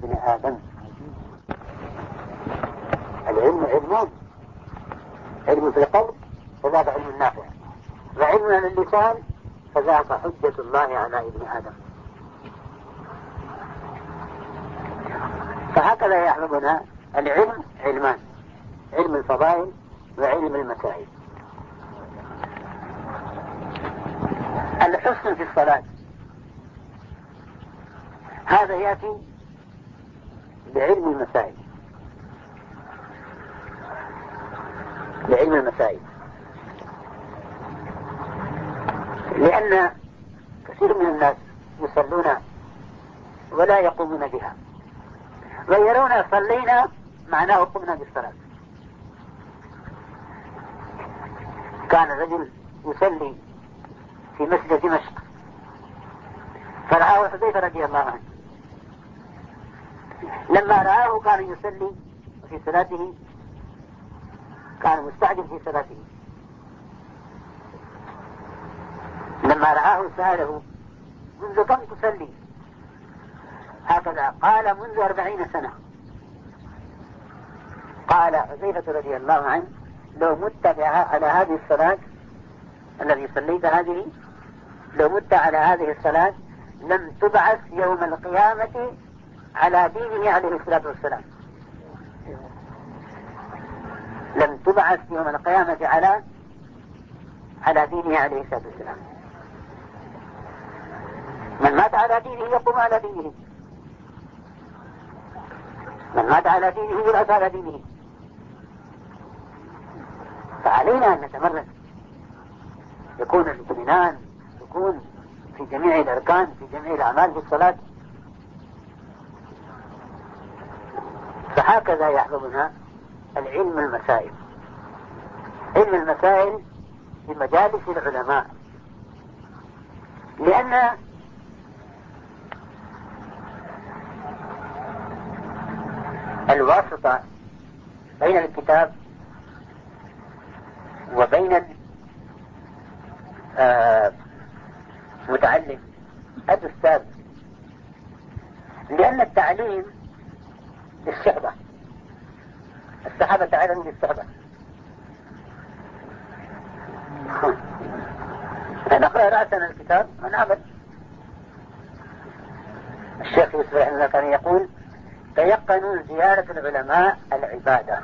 ابن آدم. العلم علمان: علم في القلب فذاك علم نافع، وعلم على اللسان فذاك حجة الله على ابن آدم. فهكذا يحفظنا العلم علمان: علم الفضائل وعلم المسائل. الحسن في الصلاة هذا يأتي بعلم المسائل، بعلم المسائل، لأن كثير من الناس يصلون ولا يقومون بها، ويرون صلينا معناه قمنا بالصلاة. كان رجل يصلي في مسجد دمشق فرآه حذيفة رضي الله عنه، لما رآه كان يصلي في صلاته، كان مستعجل في صلاته، لما رآه سأله: منذ كم تصلي؟ هكذا قال: منذ 40 سنة. قال حذيفة رضي الله عنه: لو مت على هذه الصلاة الذي صليت هذه، لو مت على هذه الصلاة لم تبعث يوم القيامة على دينه عليه الصلاة والسلام، لم تبعث يوم القيامة على دينه عليه الصلاة والسلام. من مات على دينه يقوم على دينه، من مات على دينه يبعث على دينه. فعلينا أن نتمرن، يكون الاطمئنان، يكون في جميع الأركان، في جميع الأعمال في الصلاة. فهكذا يحفظنا العلم المسائل، علم المسائل في مجالس العلماء، لأن الواسطة بين الكتاب وبين المتعلم الأستاذ، لأن التعليم للصحبة، الصحابة تعلموا للصحبة. نقرأ رأسنا الكتاب ونعمل. الشيخ يوسف رحمه الله كان يقول: تيقنوا زيارة العلماء العبادة.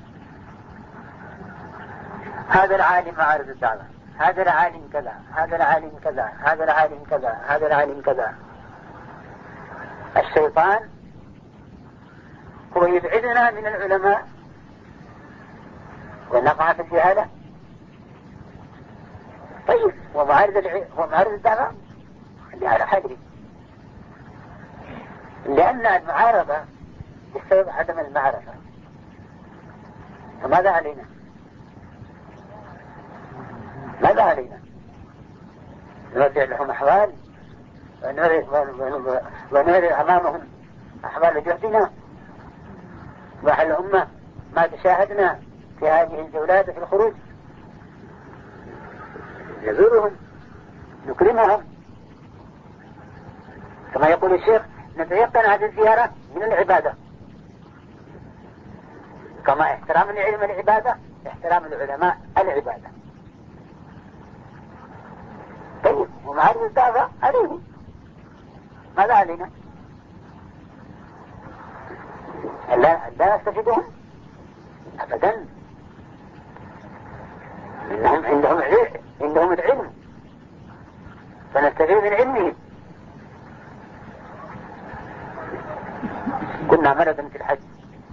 هذا العالم معارض الدعوة، هذا العالم كذا، هذا العالم كذا، هذا العالم كذا، هذا العالم كذا. الشيطان هو يبعدنا من العلماء ونقع في الجهالة. طيب ومعارض الدعوة اللي على حجري، لأن المعارضة بسبب عدم المعرفة. فماذا علينا؟ ماذا علينا؟ نرجع لهم أحوال ونرى أمامهم أحوال جهدنا وحل الأمة ما تشاهدنا في هذه الجولات في الخروج، نزورهم نكرمهم. كما يقول الشيخ: نتيقن هذه الزيارة من العبادة، كما احترام العلم العبادة احترام العلماء العبادة. طيب ومعارض الدعوة عليهم، ماذا علينا؟ لا نستفيدهم أبدا، إنهم عندهم العلم فنستفيد من علمهم. كنا مرة في الحج،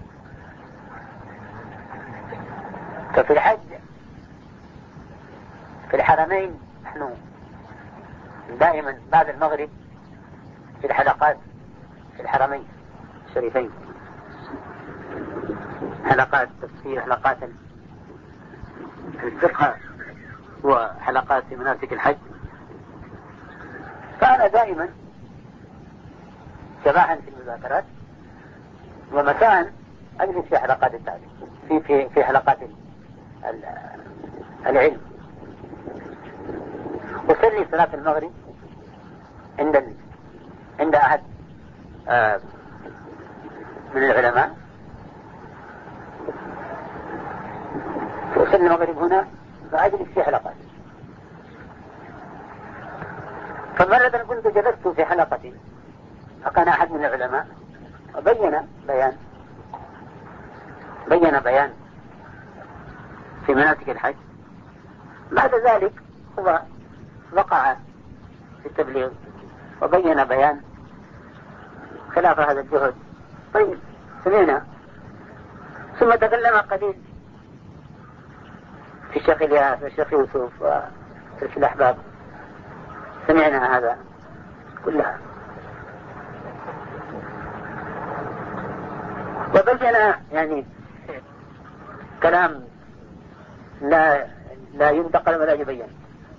ففي الحج في الحرمين نحن دائما بعد المغرب في الحلقات في الحرمين الشريفين، حلقات تفسير، حلقات في الفقه، وحلقات في مناسك الحج. فأنا دائما صباحا في المذاكرات ومساء أجلس في حلقات التعليم، في حلقات العلم. أصلي صلاة المغرب عند أحد من العلماء وصلنا المغرب هنا فأجلس في حلقات. فمرة كنت جلست في حلقة فكان أحد من العلماء وبين بيان في مناسك الحج. بعد ذلك هو وقع في التبليغ وبين بيان خلاف هذا الجهد. طيب سمعنا، ثم تكلم قليل في الشيخ الياس والشيخ يوسف وفي الأحباب، سمعنا هذا كلها وبين يعني كلام لا ينتقل ولا يبين.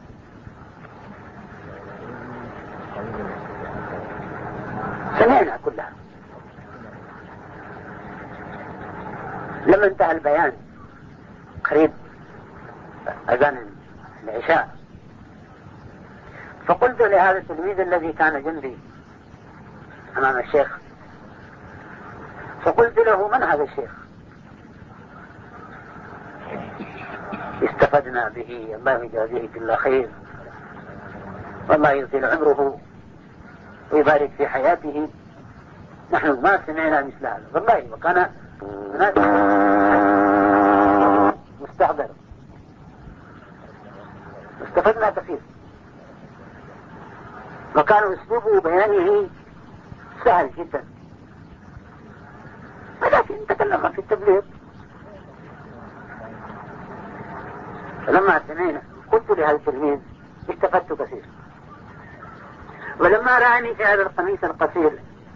سمعنا كلها. لما انتهى البيان قريب أذان العشاء فقلت لهذا التلميذ الذي كان جنبي أمام الشيخ، فقلت له: من هذا الشيخ؟ استفدنا به، الله يجازيه بالله خير والله يطيل عمره ويبارك في حياته، نحن ما سمعنا مثل هذا والله. وكان مستحضر، استفدنا كثير، وكان اسلوبه بيانه سهل جدا، ولكن تكلم في التبليغ. فلما سمعنا قلت لهذا التلميذ: استفدت كثير. ولما رأني في هذا القميص القصير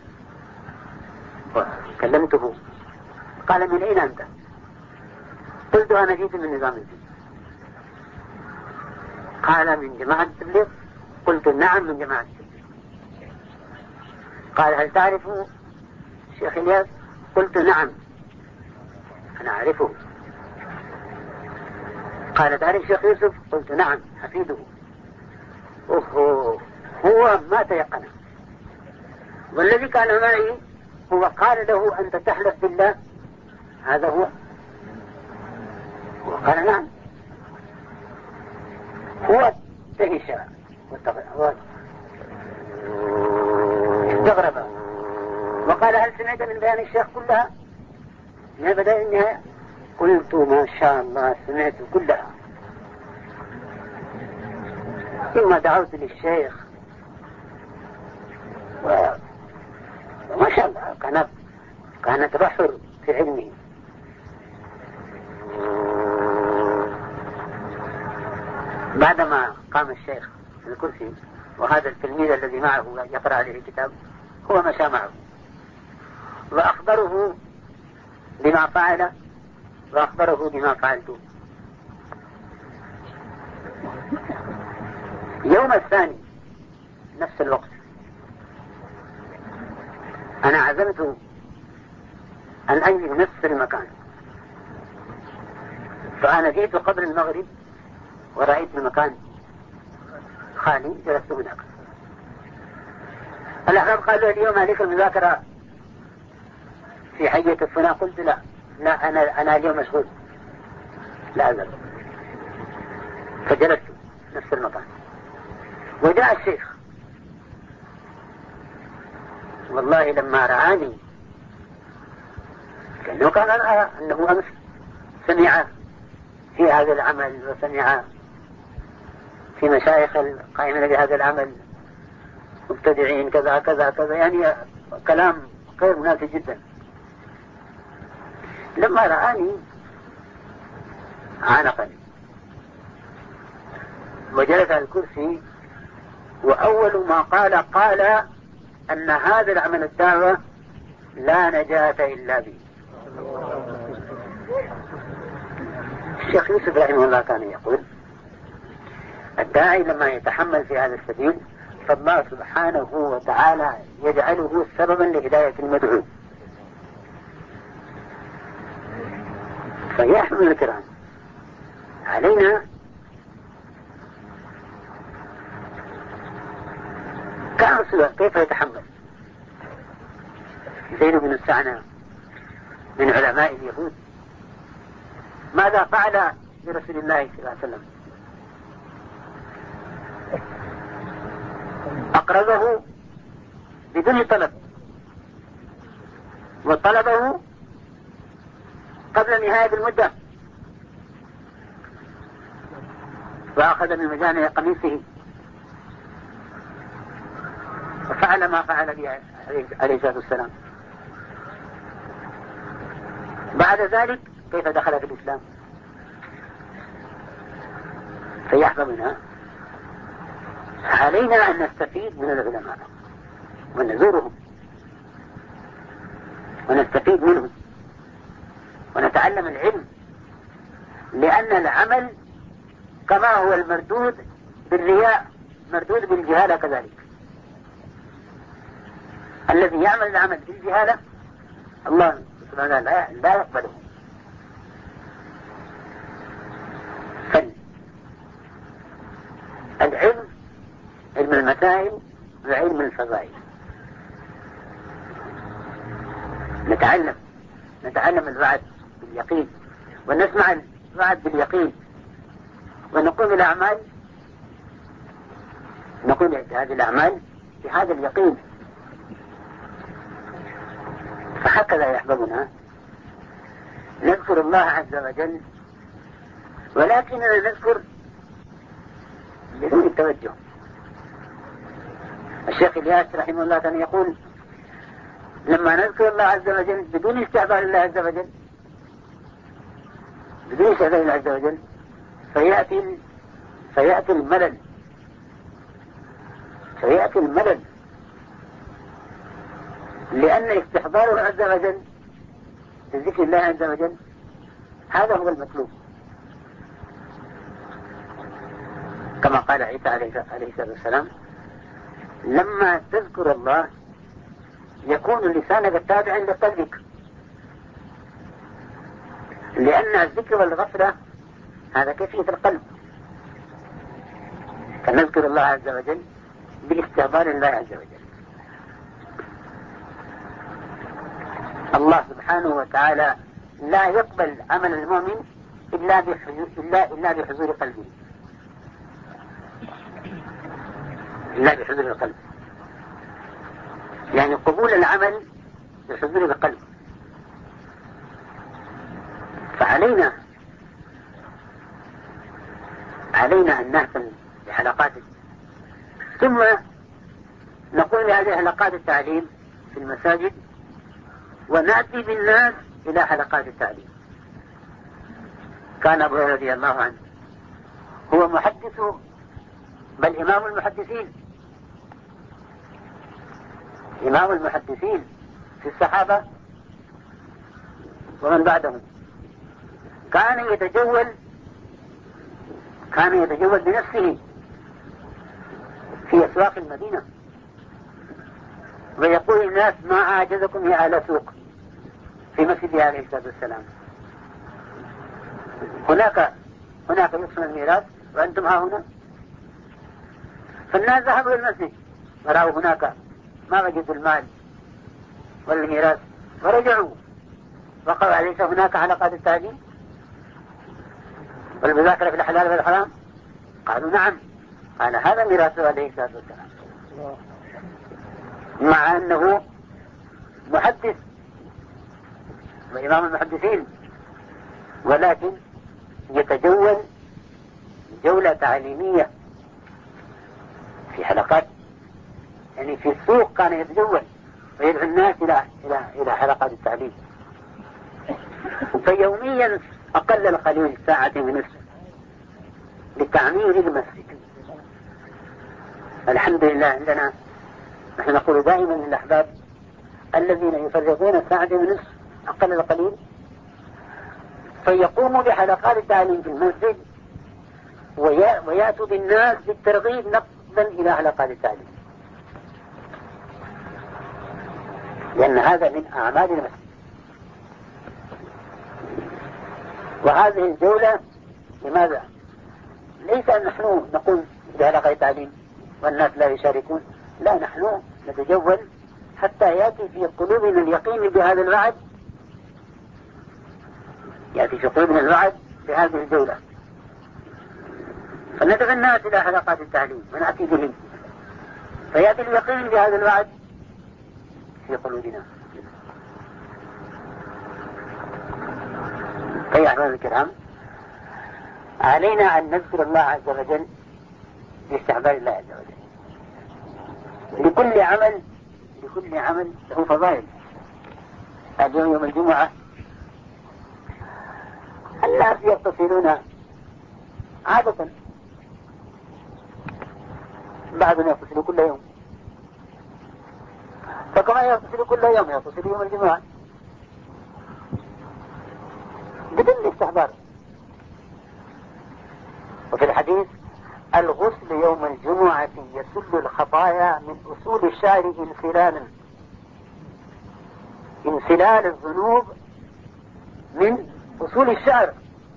كلمته، قال: من أين أنت؟ قلت: أنا جيت من نظام الدين. قال: من جماعة التبليغ؟ قلت: نعم من جماعة التبليغ. قال: هل تعرف الشيخ الياس؟ قلت: نعم أنا أعرفه. قال: تعرف الشيخ يوسف؟ قلت: نعم حفيده. هو ما تيقن، والذي كان معي هو قال له: أنت تحلف بالله؟ هذا هو. وقال: نعم. هو دهش استغرب وقال: هل سمعت من بيان الشيخ كلها من بداية النهاية؟ قلت: ما شاء الله سمعت كلها. ثم دعوت للشيخ وما شاء الله كانت بحر في علمه. بعدما قام الشيخ في الكرسي وهذا التلميذ الذي معه يقرأ عليه الكتاب هو مشى معه وأخبره بما فعل وأخبره بما فعلته. يوم الثاني نفس الوقت أنا عزمت أن أنزل نفس المكان، فأنا جئت قبل المغرب ورأيت المكان خالي، جلست هناك. الأحباب قالوا: اليوم عليك المذاكرة في حية الفناء؟ قلت: لا أنا اليوم مشغول لا أزل. فجلست نفس المكان وجاء الشيخ. والله لما رآني كأنه كان أنه أمس سمع في هذا العمل وسمع في مشايخ القائمين بهذا العمل مبتدعين كذا كذا كذا، يعني كلام غير مناسب جدا. لما رآني عانقني وجلس على الكرسي، وأول ما قال أن هذا العمل الدعوة لا نجاة إلا به. الشيخ يوسف رحمه الله كان يقول: الداعي لما يتحمل في هذا السبيل فالله سبحانه وتعالى يجعله سببا لهداية المدعو. فيا أحباب الكرام، علينا كيف يتحمل زيد بن السعنة من علماء اليهود ماذا فعل برسول الله صلى الله عليه وسلم؟ أقرضه بدون طلب، وطلبه قبل نهاية المدة، وأخذ من مجامع قميصه وفعل ما فعل به عليه الصلاة والسلام. بعد ذلك كيف دخل في الإسلام؟ فيحظى منها. علينا أن نستفيد من العلماء ونزورهم ونستفيد منهم ونتعلم العلم، لأن العمل كما هو المردود بالرياء مردود بالجهالة كذلك. الذي يعمل العمل بالجهالة الله سبحانه لا يقبله. العلم علم المسائل وعلم الفضائل. نتعلم الوعد باليقين، ونسمع الوعد باليقين، ونقوم الأعمال، نقوم هذه الأعمال بهذا اليقين. فهكذا يحببنا نذكر الله عز وجل، ولكننا نذكر بدون التوجه. الشيخ الياس رحمه الله كان يقول لما نذكر الله عز وجل بدون استعبار الله عز وجل، بدون استعبار الله عز وجل، فيأتي الملل، لأن استحضاره عز وجل بذكر الله عز وجل هذا هو المطلوب. كما قال عيسى عليه الصلاة والسلام لما تذكر الله يكون لسانك تابعا لقلبك، لأن الذكر والغفلة هذا كيفية القلب. فنذكر الله عز وجل باستحضار الله عز وجل. الله سبحانه وتعالى لا يقبل عمل المؤمن إلا بحضور قلبه، إلا بحضور القلب، يعني قبول العمل بحضور القلب. فعلينا أن نهتم بحلقات، ثم نقول هذه حلقات التعليم في المساجد، ونأتي بالناس إلى حلقات التعليم. كان أبو هريرة رضي الله عنه هو محدث بل إمام المحدثين في الصحابة ومن بعدهم. كان يتجول بنفسه في أسواق المدينة ويقول الناس ما أعجزكم يا أهل سوق في مسجد عليه الصلاة والسلام. هناك يقسم الميراث وأنتم ها هنا. فالناس ذهبوا إلى المسجد ورأوا هناك ما وجدوا المال والميراث ورجعوا وقالوا أليس هناك حلقات التعليم والمذاكرة في الحلال والحرام؟ قالوا نعم. قال هذا ميراثه عليه الصلاة والسلام، مع أنه محدث وإمام المحدثين، ولكن يتجول جولة تعليمية في حلقات، يعني في السوق كان يتجول ويدعو الناس إلى حلقات التعليم. فيوميا أقل القليل ساعة ونصف لتعمير المسجد. الحمد لله عندنا نحن نقول دائما للأحباب الذين يفرغون ساعة ونصف أقل القليل فيقوموا بحلقات التعليم في المسجد ويأتوا بالناس بالترغيب نقدا إلى حلقات التعليم، لأن هذا من أعمال المسجد. وهذه الجولة لماذا؟ ليس أن نحن نقوم بحلقات التعليم والناس لا يشاركون، لا، نحن نتجول حتى يأتي في قلوبنا اليقين بهذا الوعد يأتي في قلوبنا الوعد بهذه الجولة، فندعو الناس إلى حلقات التعليم ونأتي به، فيأتي اليقين بهذا الوعد في قلوبنا. أيها الأحباب الكرام، علينا أن نذكر الله عز وجل باستحضار الله عز وجل. لكل عمل له فضائل. اليوم يوم الجمعة الناس يتصلون عادة، بعضهم يتصل كل يوم، فكما يتصل كل يوم يتصل يوم الجمعة بدون استحضار. وفي الحديث: الغسل يوم الجمعة يسل الخطايا من أصول الشعر انسلال الذنوب من أصول الشعر.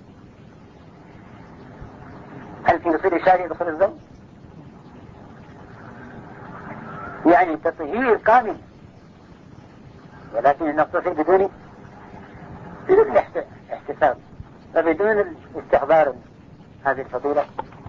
هل في أصول الشعر يدخل الذنب؟ يعني تطهير كامل، ولكن نقتصر بدون احتساب وبدون استحضار هذه الفضيلة.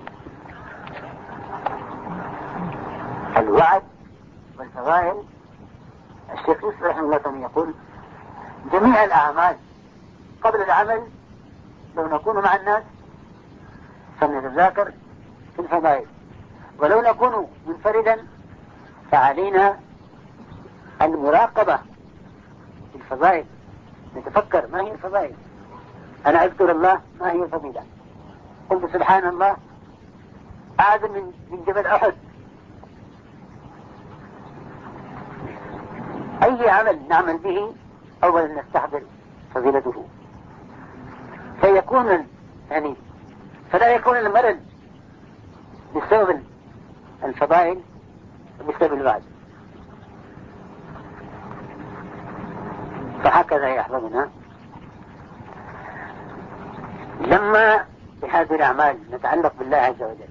الوعد والفضائل. الشيخ يوسف رحمه الله كان يقول: جميع الأعمال قبل العمل لو نكون مع الناس فلنتذاكر في الفضائل، ولو نكون منفردا فعلينا المراقبة في الفضائل، نتفكر ما هي الفضائل. أنا أذكر الله، ما هي الفضيلة؟ قلت سبحان الله أعظم من جبل أحد. أي عمل نعمل به أولا نستحضر فضيلته، فيكون فلا يكون الملل بسبب الفضائل وبسبب الوعد. فهكذا يا أحبابنا، لما بهذه الأعمال نتعلق بالله عز وجل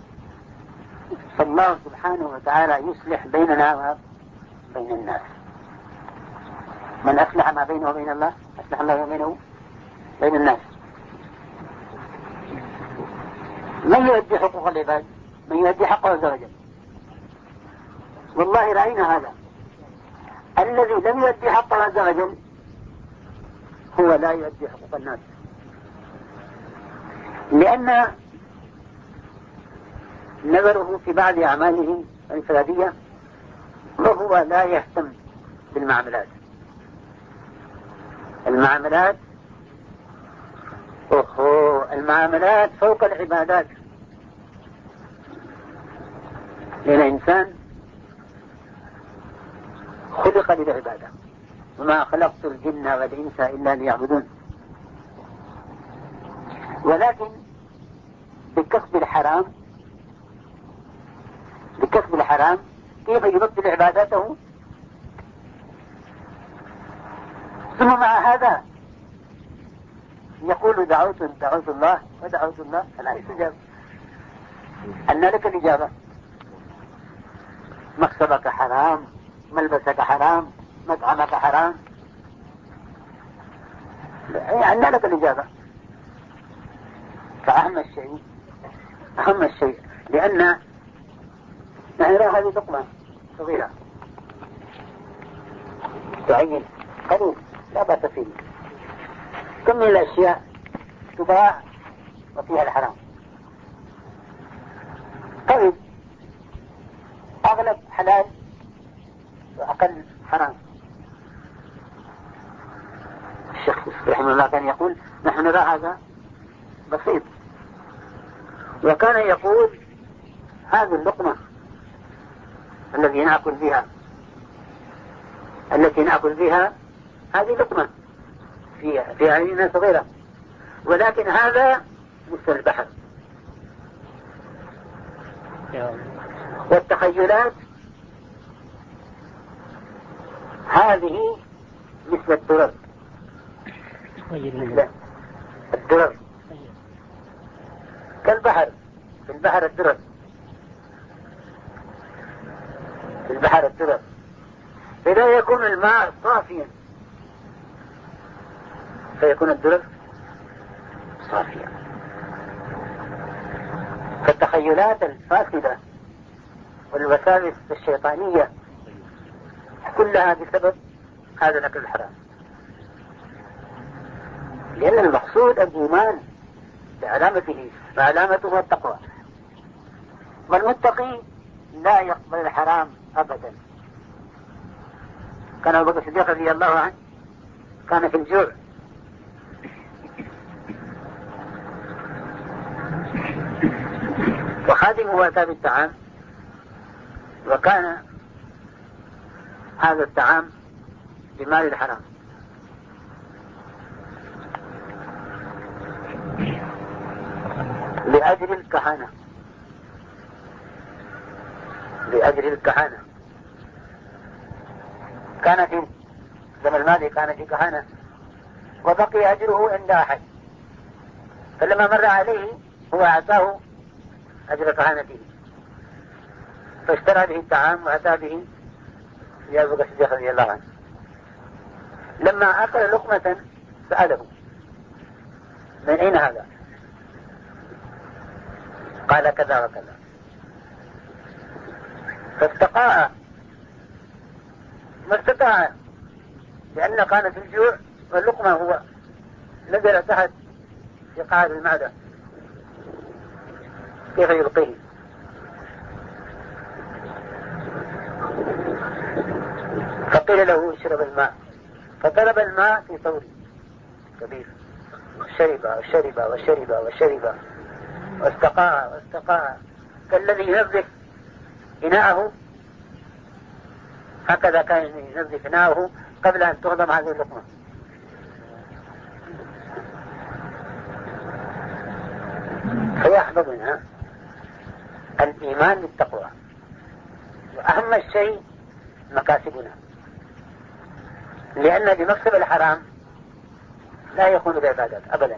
فالله سبحانه وتعالى يصلح بيننا وبين الناس. من أصلح ما بينه وبين الله أصلح الله بينه بين الناس. من يؤدي حقوق العباد؟ من يؤدي حقه عز وجل. والله رأينا هذا. الذي لم يؤدي حقه عز وجل هو لا يؤدي حقوق الناس، لأن نظره في بعض أعماله الانفرادية وهو لا يهتم بالمعاملات. المعاملات فوق العبادات، لأن الإنسان خلق للعبادة، وما خلقت الجن والإنس إلا ليعبدون. ولكن بكسب الحرام كيف يبطل عباداته؟ ثم مع هذا يقول دعوت الله ودعوت الله فلا يستجاب. أن لك الإجابة؟ مكسبك حرام، ملبسك حرام، مطعمك حرام، أن لك الإجابة. فأهم الشيء لأن نرى هذه لقمة صغيرة تعين قليل لا بأس فيه، كم من الأشياء تباع وفيها الحرام. طيب أغلب حلال وأقل حرام. الشيخ رحمه الله كان يقول: نحن نرى هذا بسيط، وكان يقول: هذه اللقمة التي نأكل بها هذه لقمة في عيننا صغيرة، ولكن هذا مثل البحر. والتخيلات هذه مثل الدرر. كالبحر، في البحر الدرر. إذا يكون الماء صافيا فيكون الدرر صافية. فالتخيلات الفاسدة والوساوس الشيطانية كلها بسبب هذا الأكل الحرام، لأن المقصود الإيمان بعلامته، وعلامته التقوى. والمتقي لا يقبل الحرام أبدا. كان أبو بكر الصديق رضي الله عنه كان في الجوع، وخادمه أتى بالطعام، وكان هذا الطعام بمال الحرام، لأجل الكهنة، لأجل الكهنة. كان في الزمن الماضي كان في كهنة وبقي أجره عند أحد، فلما مر عليه هو أعطاه أجر كهنته، فاشترى به الطعام وأتى به يا أبو بكر الصديق رضي الله عنه. لما أكل لقمة سأله: من أين هذا؟ قال: كذا وكذا. فاستقاء، ما استطاع، لأنه كان في الجوع واللقمة هو نزل تحت في قاعد المعدة، كيف يلقيه؟ فقيل له: اشرب الماء، فطلب الماء في ثور كبير، شرب وشرب وشرب وشرب واستقاء واستقاء كالذي ينظف إناءه، هكذا كان ينظف إناءه قبل أن تهضم هذه اللقمة. فيحفظ منها الإيمان بالتقوى. وأهم الشيء مكاسبنا، لأن بمكسب الحرام لا يكون العبادات أبدا.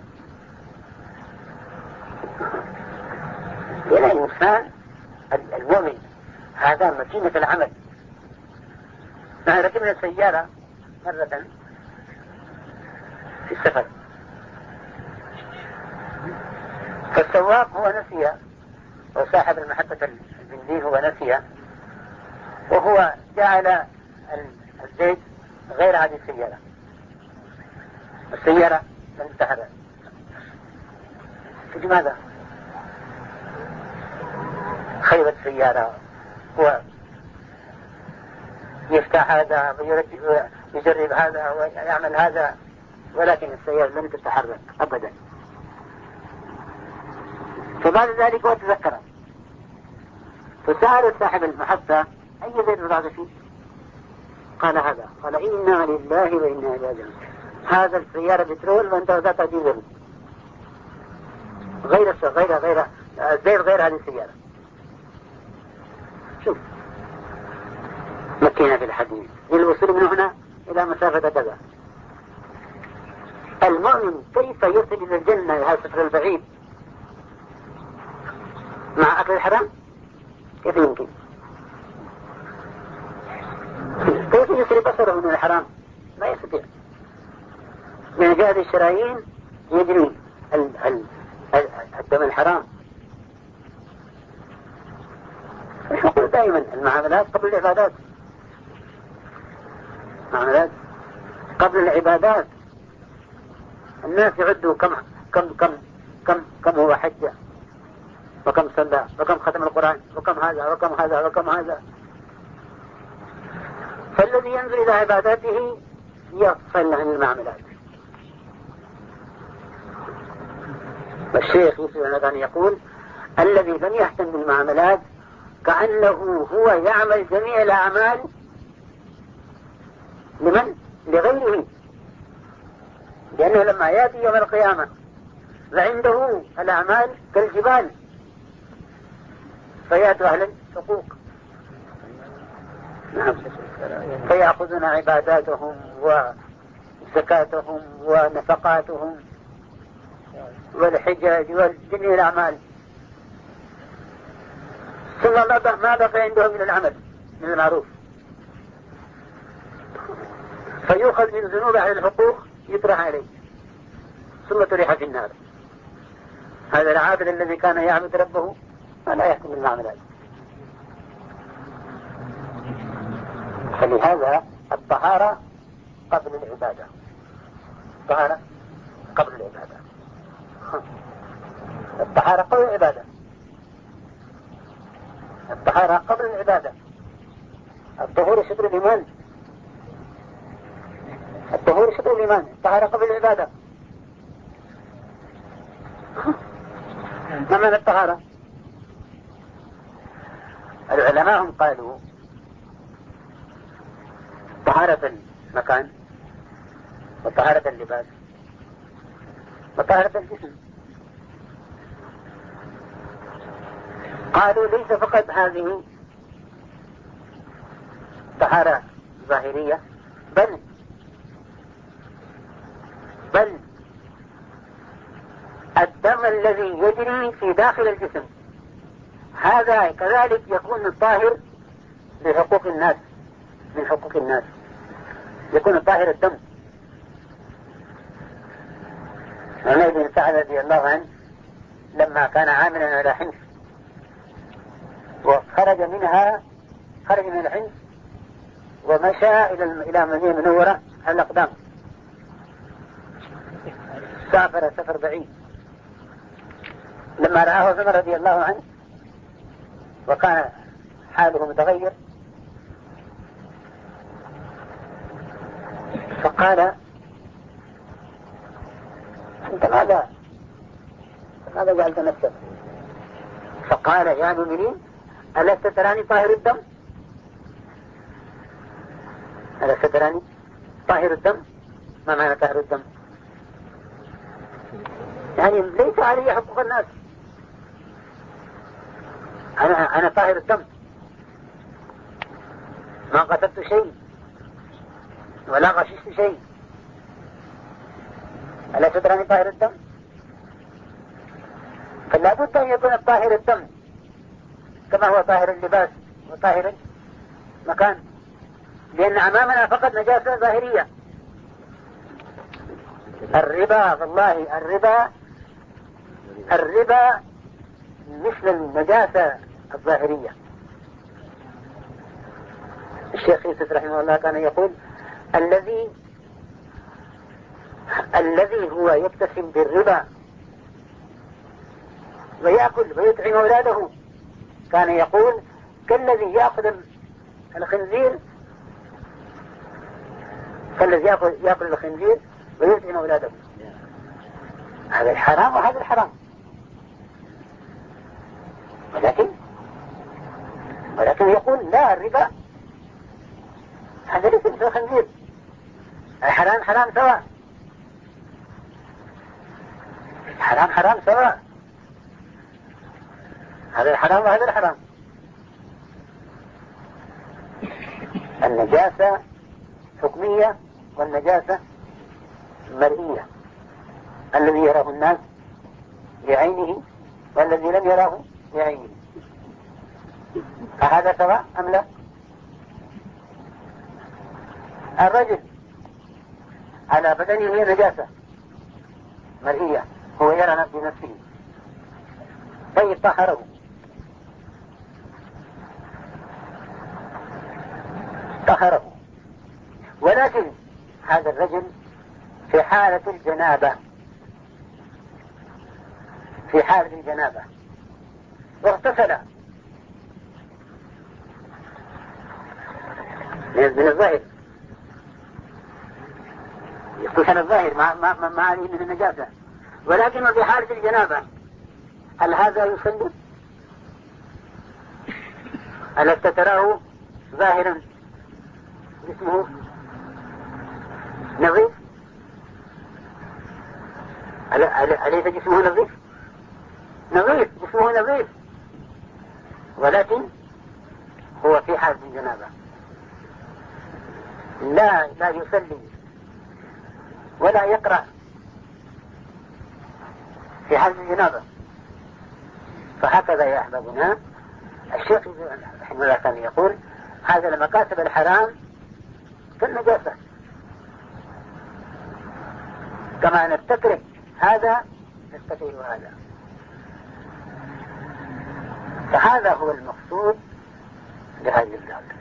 لأن الإنسان المؤمن هذا مكينة العمل. نحن ركبنا السيارة مرة في السفر، فالسواق هو نسي، وصاحب المحطة البنزين هو نسي، وهو جعل الزيت غير هذه السيارة، السيارة لم تتحرك. لماذا؟ خيبت السيارة، هو يفتح هذا ويجرب هذا ويعمل هذا، ولكن السيارة لم تتحرك أبدا. فبعد ذلك هو تذكر، فسأل صاحب المحطة: أي زيت وضعت فيه؟ قال: هذا. قال: إنا لله وإنا إليه راجعون. هذا السيارة بترول وأنت وضعت ديزل، غير الزيت غير هذه السيارة. شوف مكينا في الحديث للوصول من هنا إلى مسافة كذا. المؤمن كيف يصل إلى الجنة هذا السفر البعيد مع أكل الحرام؟ كيف يمكن؟ كيف يسري بصره من الحرام؟ لا يستطيع. من جهة الشرايين يجري الدم الحرام. نقول دائما المعاملات قبل العبادات، معاملات قبل العبادات. الناس يعدوا كم هو حجة، وكم صلى، وكم ختم القرآن، وكم هذا وكم هذا وكم هذا. فالذي ينظر إلى عباداته يغفل عن المعاملات. والشيخ يوسف النبهاني يقول: الذي لم يهتم بالمعاملات كأنه هو يعمل جميع الأعمال لمن؟ لغيره. لأنه لما يأتي يوم القيامة وعنده الأعمال كالجبال، فيأتوا أهل الحقوق، نعم، فيأخذون عباداتهم وزكاتهم ونفقاتهم والحجاج وجميع الأعمال، ثم ما بقي عندهم من العمل من المعروف، فيؤخذ من ذنوب أهل الحقوق يطرح عليه ثم تريح في النار. هذا العابد الذي كان يعبد ربه فلا يحكم المعنى ذلك. فلهذا الطهارة قبل العبادة، الطهارة قبل العبادة، الطهارة قبل العبادة، الطهارة قبل العبادة. الطهور شطر الإيمان، الطهور شطر الإيمان، الطهارة قبل العبادة. ما معنى الطهارة؟ العلماء هم قالوا طهارة المكان وطهارة اللباس وطهارة الجسم. قالوا ليس فقط هذه طهارة ظاهرية، بل الدم الذي يجري في داخل الجسم هذا كذلك يكون الطاهر لحقوق الناس، من حقوق الناس يكون الطاهر الدم. عمر بن سعد رضي الله عنه لما كان عاملا على حمص وخرج من الحمص ومشى إلى مدينة منورة على الأقدام، سافر سفر بعيد. لما رآه عمر رضي الله عنه وكان حاله متغير فقال: أنت ماذا جعلت نفسك؟ فقال: يا مؤمنين ألست تراني طاهر الدم؟ ألست تراني طاهر الدم؟ ما معنى طاهر الدم؟ يعني ليس علي حقوق الناس، أنا طاهر الدم، ما قتلت شيء ولا غششت شيء. ألا تدرني طاهر الدم؟ فلا بد أن يكون الطاهر الدم كما هو طاهر اللباس وطاهر المكان، لأن أمامنا فقط نجاسة ظاهرية. الربا والله الربا مثل النجاسة الظاهرية. الشيخ يوسف رحمه الله كان يقول: الذي هو يبتسم بالربا ويأكل ويطعم أولاده، كان يقول كالذي يأكل الخنزير، كالذي يأكل الخنزير ويطعم أولاده. هذا الحرام وهذا الحرام. ولكن يقول لا، الربا هذا ليس مثل الخنزير، الحرام حرام سواء، حرام سواء، هذا الحرام وهذا الحرام. النجاسة حكمية والنجاسة مرئية، الذي يراه الناس بعينه والذي لم يراه بعينه، فهذا سواء أم لا؟ الرجل على بدنه نجاسة مرئية هو يرى بنفسه، طيب طهره، ولكن هذا الرجل في حالة الجنابة واغتسل من الظاهر، يغتسل الظاهر ما عليه من النجاسة، ولكن في حالة الجنابة هل هذا يصلي؟ ألست تراه ظاهرا جسمه نظيف؟ أليس جسمه نظيف جسمه نظيف، ولكن هو في حالة الجنابة لا يصلي ولا يقرأ في حالة الجنابة. فهكذا يا أحبابنا الشيخ رحمه الله كان يقول: هذا المكاسب الحرام كالنجاسة، كما نفتكر هذا نفتكر هذا، فهذا هو المقصود بهذه الزهد.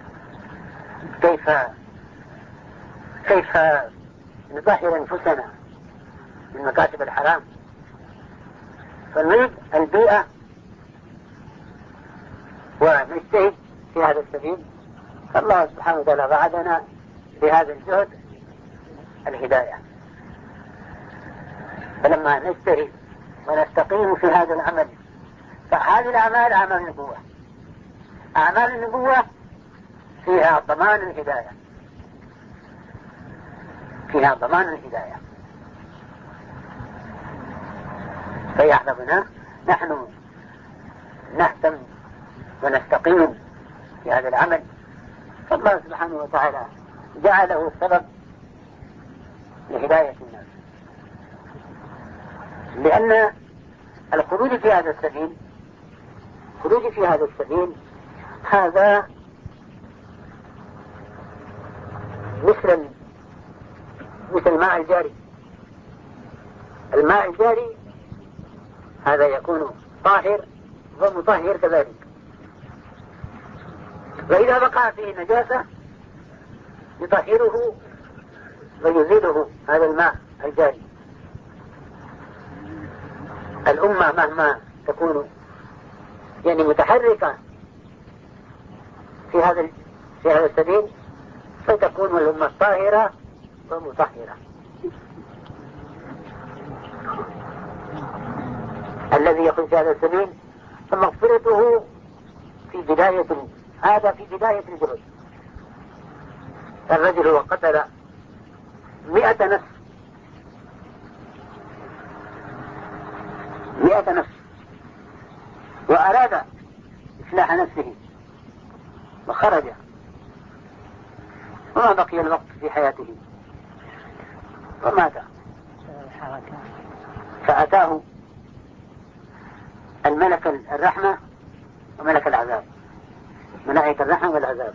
كيف نطهر أنفسنا من مكاسب الحرام، فنريد البيئة ونجتهد في هذا السبيل. فالله سبحانه وتعالى وعدنا بهذا الجهد الهداية. فلما نجتهد ونستقيم في هذا العمل، فهذه الأعمال أعمال النبوة. أعمال النبوة فيها ضمان الهداية، فيها ضمان الهداية. فيحظى بنا نحن نهتم ونستقيم في هذا العمل، فالله سبحانه وتعالى جعله سبب لهداية الناس. لأن الخروج في هذا السبيل، خروج في هذا السبيل هذا مثل الماء الجاري. الماء الجاري هذا يكون طاهر ومطهر كذلك، وإذا بقى فيه نجاسة يطهره ويزيله هذا الماء الجاري. الأمة مهما تكون يعني متحركة في هذا السبيل فتكون الأمة طاهرة ومطهرة. الذي يكون في هذا السبيل فمغفرته في بداية، هذا في بداية الجهد. الرجل هو قتل 100 نفس، 100 نفس، وأراد إصلاح نفسه وخرج وما بقي الوقت في حياته ومات، فأتاه الملك الرحمة وملك العذاب، ملائكة الرحمة والعذاب.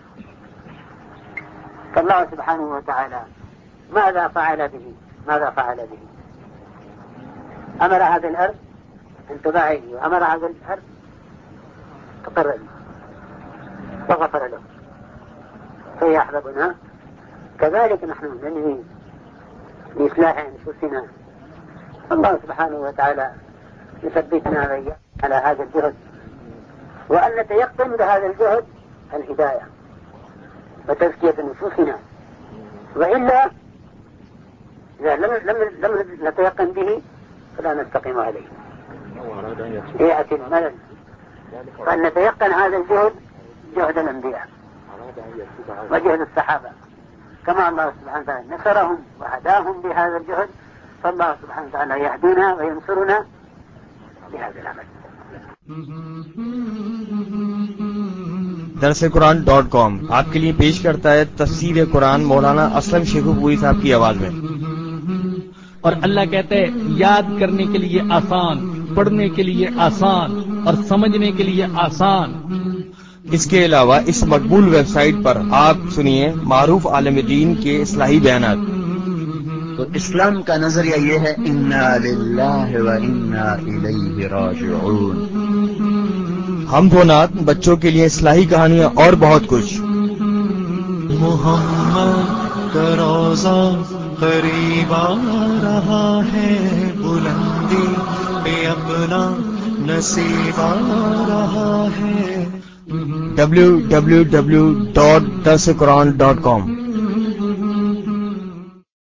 فالله سبحانه وتعالى ماذا فعل به؟ ماذا فعل به؟ أمر هذه الأرض أن تباعد، وأمر هذه الأرض تقر وغفر له. فيحببنا كذلك نحن ننهي بإصلاح أنفسنا. الله سبحانه وتعالى يثبتنا على هذا الجهد، وأن نتيقن بهذا الجهد الهداية وتزكية نفوسنا، وإلا إذا لم نتيقن به فلا نستقيم عليه. يأتي الملل، فأن نتيقن هذا الجهد جهد الأنبياء وجهد الصحابة، كما الله سبحانه وتعالى نصرهم وهداهم بهذا الجهد، فالله سبحانه وتعالى يهدينا وينصرنا بهذا العمل. दरस-ए-कुरान.com आपके लिए पेश करता है तफसीर कुरान मौलाना असलम शेखुपुरी साहब की आवाज में। और अल्लाह कहते हैं याद करने के लिए आसान, पढ़ने के लिए आसान और समझने के लिए आसान। इसके अलावा इस मकबूल वेबसाइट पर आप सुनिए मारूफ आलिम दीन के इस्लाही बयानात। तो इस्लाम का नजरिया ये है, इन्ना लिल्लाहि व इन्ना इलैहि राजिऊन। हम नात बच्चों के लिए इस्लाही कहानियां और बहुत कुछ। मोहम्मद का रोज़ा करीब आ रहा है, बुलंदी पे अपना नसीब आ रहा है। www.darsequran.com